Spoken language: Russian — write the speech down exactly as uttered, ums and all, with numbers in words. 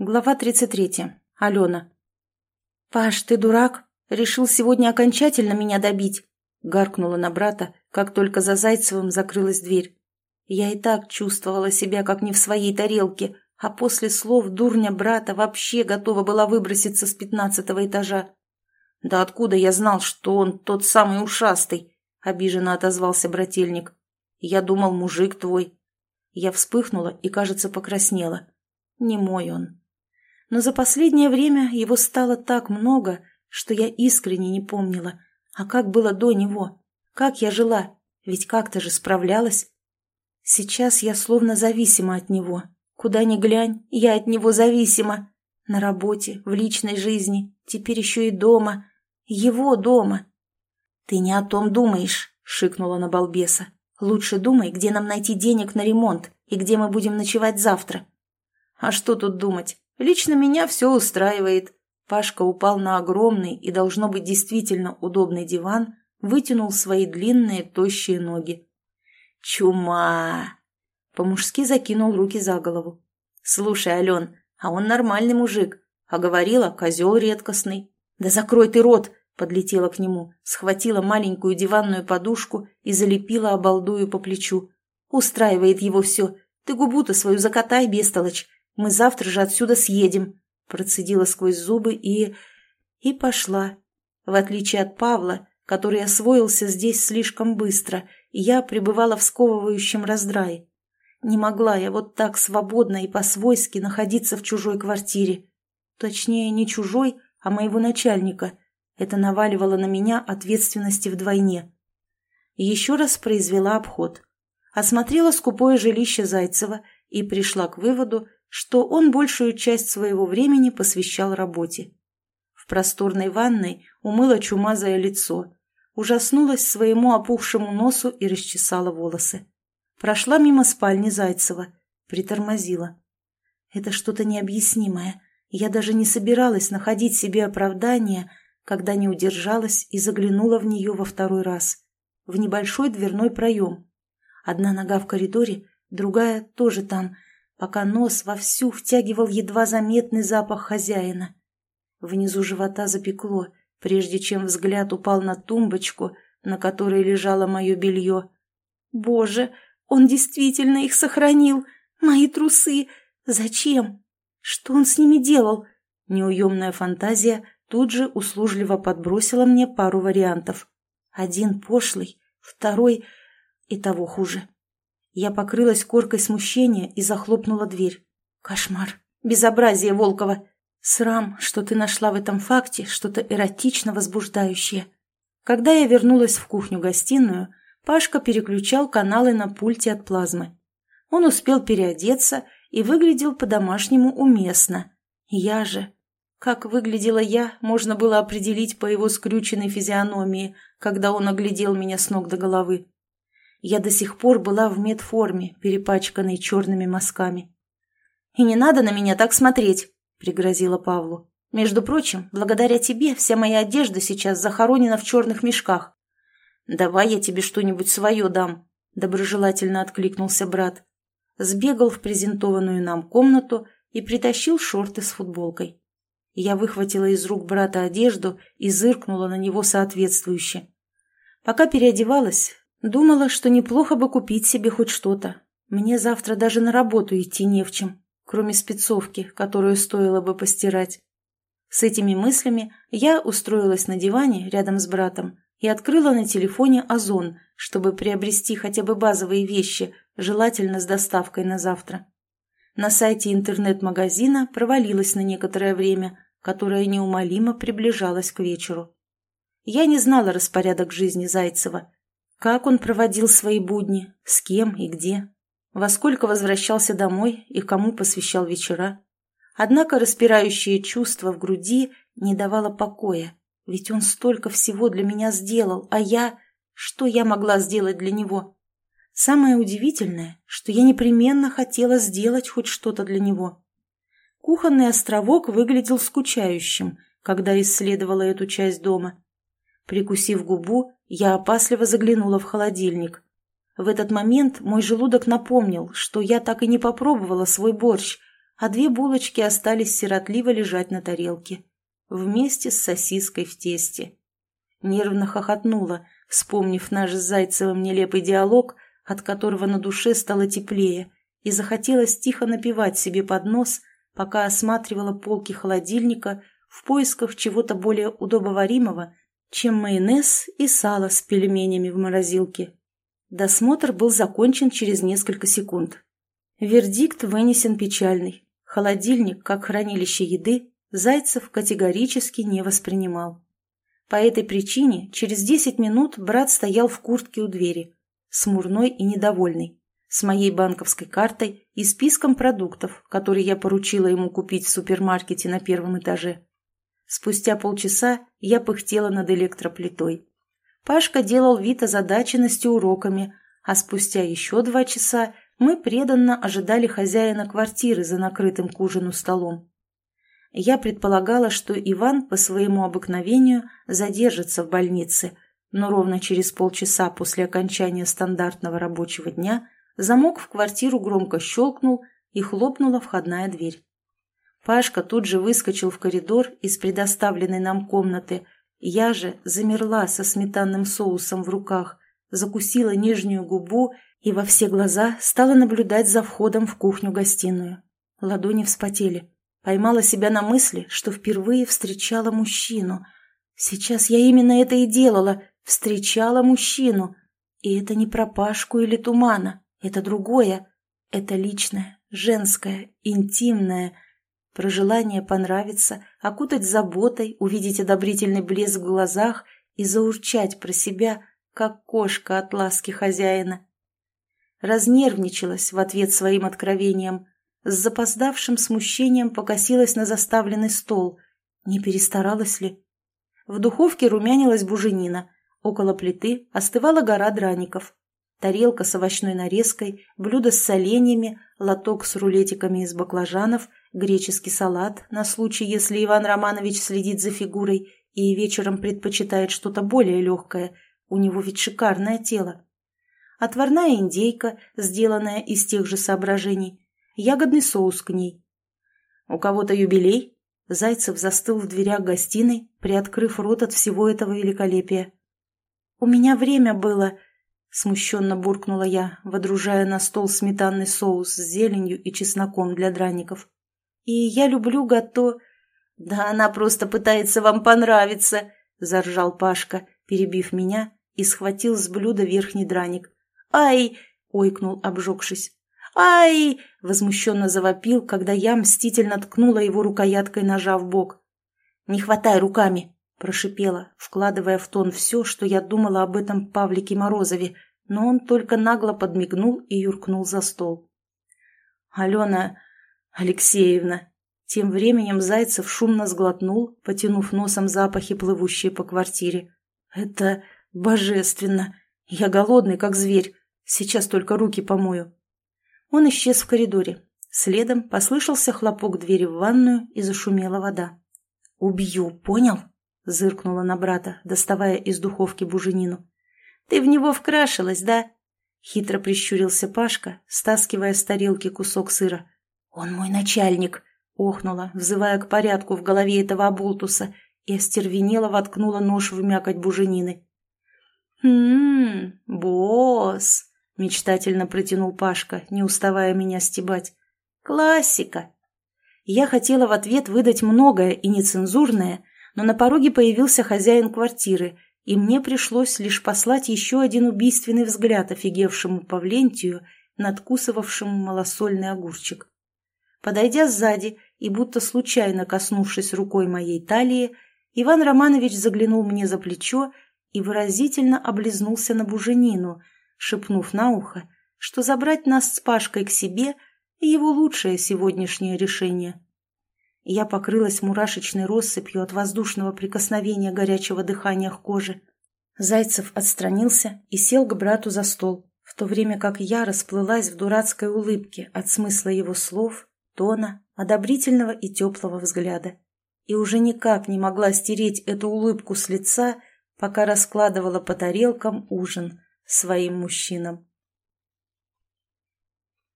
Глава тридцать третья. Алена. «Паш, ты дурак? Решил сегодня окончательно меня добить?» Гаркнула на брата, как только за Зайцевым закрылась дверь. Я и так чувствовала себя как не в своей тарелке, а после слов дурня брата вообще готова была выброситься с пятнадцатого этажа. «Да откуда я знал, что он тот самый ушастый?» — обиженно отозвался брательник. «Я думал, мужик твой». Я вспыхнула и, кажется, покраснела. Не мой он. Но за последнее время его стало так много, что я искренне не помнила. А как было до него? Как я жила? Ведь как-то же справлялась. Сейчас я словно зависима от него. Куда ни глянь, я от него зависима. На работе, в личной жизни, теперь еще и дома. Его дома. «Ты не о том думаешь», — шикнула на балбеса. «Лучше думай, где нам найти денег на ремонт и где мы будем ночевать завтра». «А что тут думать? Лично меня все устраивает». Пашка упал на огромный и, должно быть, действительно удобный диван, вытянул свои длинные, тощие ноги. «Чума!» По-мужски закинул руки за голову. «Слушай, Ален, а он нормальный мужик, а говорила, козел редкостный». «Да закрой ты рот!» — подлетела к нему, схватила маленькую диванную подушку и залепила обалдую по плечу. «Устраивает его все. Ты губу-то свою закатай, бестолочь. Мы завтра же отсюда съедем», — процедила сквозь зубы и... и пошла. В отличие от Павла, который освоился здесь слишком быстро, я пребывала в сковывающем раздрае. Не могла я вот так свободно и по-свойски находиться в чужой квартире. Точнее, не чужой, а моего начальника. Это наваливало на меня ответственности вдвойне. Еще раз произвела обход. Осмотрела скупое жилище Зайцева и пришла к выводу, что он большую часть своего времени посвящал работе. В просторной ванной умыла чумазое лицо, ужаснулась своему опухшему носу и расчесала волосы. Прошла мимо спальни Зайцева, притормозила. Это что-то необъяснимое. Я даже не собиралась находить себе оправдания, когда не удержалась и заглянула в нее во второй раз. В небольшой дверной проем. Одна нога в коридоре, другая тоже там, пока нос вовсю втягивал едва заметный запах хозяина. Внизу живота запекло, прежде чем взгляд упал на тумбочку, на которой лежало мое белье. Боже, он действительно их сохранил! Мои трусы! Зачем? Что он с ними делал? Неуемная фантазия тут же услужливо подбросила мне пару вариантов. Один пошлый, второй и того хуже. Я покрылась коркой смущения и захлопнула дверь. Кошмар. Безобразие, Волкова. Срам, что ты нашла в этом факте что-то эротично возбуждающее. Когда я вернулась в кухню-гостиную, Пашка переключал каналы на пульте от плазмы. Он успел переодеться и выглядел по-домашнему уместно. Я же... Как выглядела я, можно было определить по его скрюченной физиономии, когда он оглядел меня с ног до головы. Я до сих пор была в медформе, перепачканной черными мазками. «И не надо на меня так смотреть», — пригрозила Павлу. «Между прочим, благодаря тебе вся моя одежда сейчас захоронена в черных мешках». «Давай я тебе что-нибудь свое дам», — доброжелательно откликнулся брат. Сбегал в презентованную нам комнату и притащил шорты с футболкой. Я выхватила из рук брата одежду и зыркнула на него соответствующе. Пока переодевалась, думала, что неплохо бы купить себе хоть что-то. Мне завтра даже на работу идти не в чем, кроме спецовки, которую стоило бы постирать. С этими мыслями я устроилась на диване рядом с братом и открыла на телефоне Озон, чтобы приобрести хотя бы базовые вещи, желательно с доставкой на завтра. На сайте интернет-магазина провалилась на некоторое время, которое неумолимо приближалось к вечеру. Я не знала распорядок жизни Зайцева. Как он проводил свои будни, с кем и где, во сколько возвращался домой и кому посвящал вечера. Однако распирающее чувство в груди не давало покоя, ведь он столько всего для меня сделал, а я... Что я могла сделать для него? Самое удивительное, что я непременно хотела сделать хоть что-то для него. Кухонный островок выглядел скучающим, когда исследовала эту часть дома. Прикусив губу, я опасливо заглянула в холодильник. В этот момент мой желудок напомнил, что я так и не попробовала свой борщ, а две булочки остались сиротливо лежать на тарелке, вместе с сосиской в тесте. Нервно хохотнула, вспомнив наш с Зайцевым нелепый диалог, от которого на душе стало теплее, и захотелось тихо напевать себе под нос, пока осматривала полки холодильника в поисках чего-то более удобоваримого, чем майонез и сало с пельменями в морозилке. Досмотр был закончен через несколько секунд. Вердикт вынесен печальный. Холодильник, как хранилище еды, Зайцев категорически не воспринимал. По этой причине через десять минут брат стоял в куртке у двери, смурной и недовольный, с моей банковской картой и списком продуктов, которые я поручила ему купить в супермаркете на первом этаже. Спустя полчаса я пыхтела над электроплитой. Пашка делал вид озадаченности уроками, а спустя еще два часа мы преданно ожидали хозяина квартиры за накрытым к ужину столом. Я предполагала, что Иван по своему обыкновению задержится в больнице, но ровно через полчаса после окончания стандартного рабочего дня замок в квартиру громко щелкнул и хлопнула входная дверь. Пашка тут же выскочил в коридор из предоставленной нам комнаты. Я же замерла со сметанным соусом в руках, закусила нижнюю губу и во все глаза стала наблюдать за входом в кухню-гостиную. Ладони вспотели. Поймала себя на мысли, что впервые встречала мужчину. Сейчас я именно это и делала, встречала мужчину. И это не про Пашку или Тумана, это другое. Это личное, женское, интимное. Про желание понравиться, окутать заботой, увидеть одобрительный блеск в глазах и заурчать про себя, как кошка от ласки хозяина. Разнервничалась в ответ своим откровениям. С запоздавшим смущением покосилась на заставленный стол. Не перестаралась ли? В духовке румянилась буженина. Около плиты остывала гора драников. Тарелка с овощной нарезкой, блюдо с соленьями, лоток с рулетиками из баклажанов, греческий салат на случай, если Иван Романович следит за фигурой и вечером предпочитает что-то более легкое. У него ведь шикарное тело. Отварная индейка, сделанная из тех же соображений. Ягодный соус к ней. У кого-то юбилей? Зайцев застыл в дверях гостиной, приоткрыв рот от всего этого великолепия. «У меня время было», — смущенно буркнула я, водружая на стол сметанный соус с зеленью и чесноком для драников. «И я люблю гато...» «Да она просто пытается вам понравиться», — заржал Пашка, перебив меня, и схватил с блюда верхний драник. «Ай!» — ойкнул, обжегшись. «Ай!» — возмущенно завопил, когда я мстительно ткнула его рукояткой ножа в бок. «Не хватай руками!» — прошипела, вкладывая в тон все, что я думала об этом Павлике Морозове, но он только нагло подмигнул и юркнул за стол. «Алена Алексеевна!» Тем временем Зайцев шумно сглотнул, потянув носом запахи, плывущие по квартире. «Это божественно! Я голодный, как зверь. Сейчас только руки помою». Он исчез в коридоре. Следом послышался хлопок двери в ванную и зашумела вода. «Убью, понял?» — зыркнула на брата, доставая из духовки буженину. «Ты в него вкрашилась, да?» — хитро прищурился Пашка, стаскивая с тарелки кусок сыра. «Он мой начальник!» — охнула, взывая к порядку в голове этого оболтуса, и остервенело воткнула нож в мякоть буженины. «М-м, босс!» — мечтательно протянул Пашка, не уставая меня стебать. «Классика!» Я хотела в ответ выдать многое и нецензурное, но на пороге появился хозяин квартиры, и мне пришлось лишь послать еще один убийственный взгляд офигевшему Павлентию, надкусывавшему малосольный огурчик. Подойдя сзади и будто случайно коснувшись рукой моей талии, Иван Романович заглянул мне за плечо и выразительно облизнулся на буженину, шепнув на ухо, что забрать нас с Пашкой к себе — его лучшее сегодняшнее решение. Я покрылась мурашечной россыпью от воздушного прикосновения горячего дыхания к коже. Зайцев отстранился и сел к брату за стол, в то время как я расплылась в дурацкой улыбке от смысла его слов, тона, одобрительного и теплого взгляда. И уже никак не могла стереть эту улыбку с лица, пока раскладывала по тарелкам ужин своим мужчинам.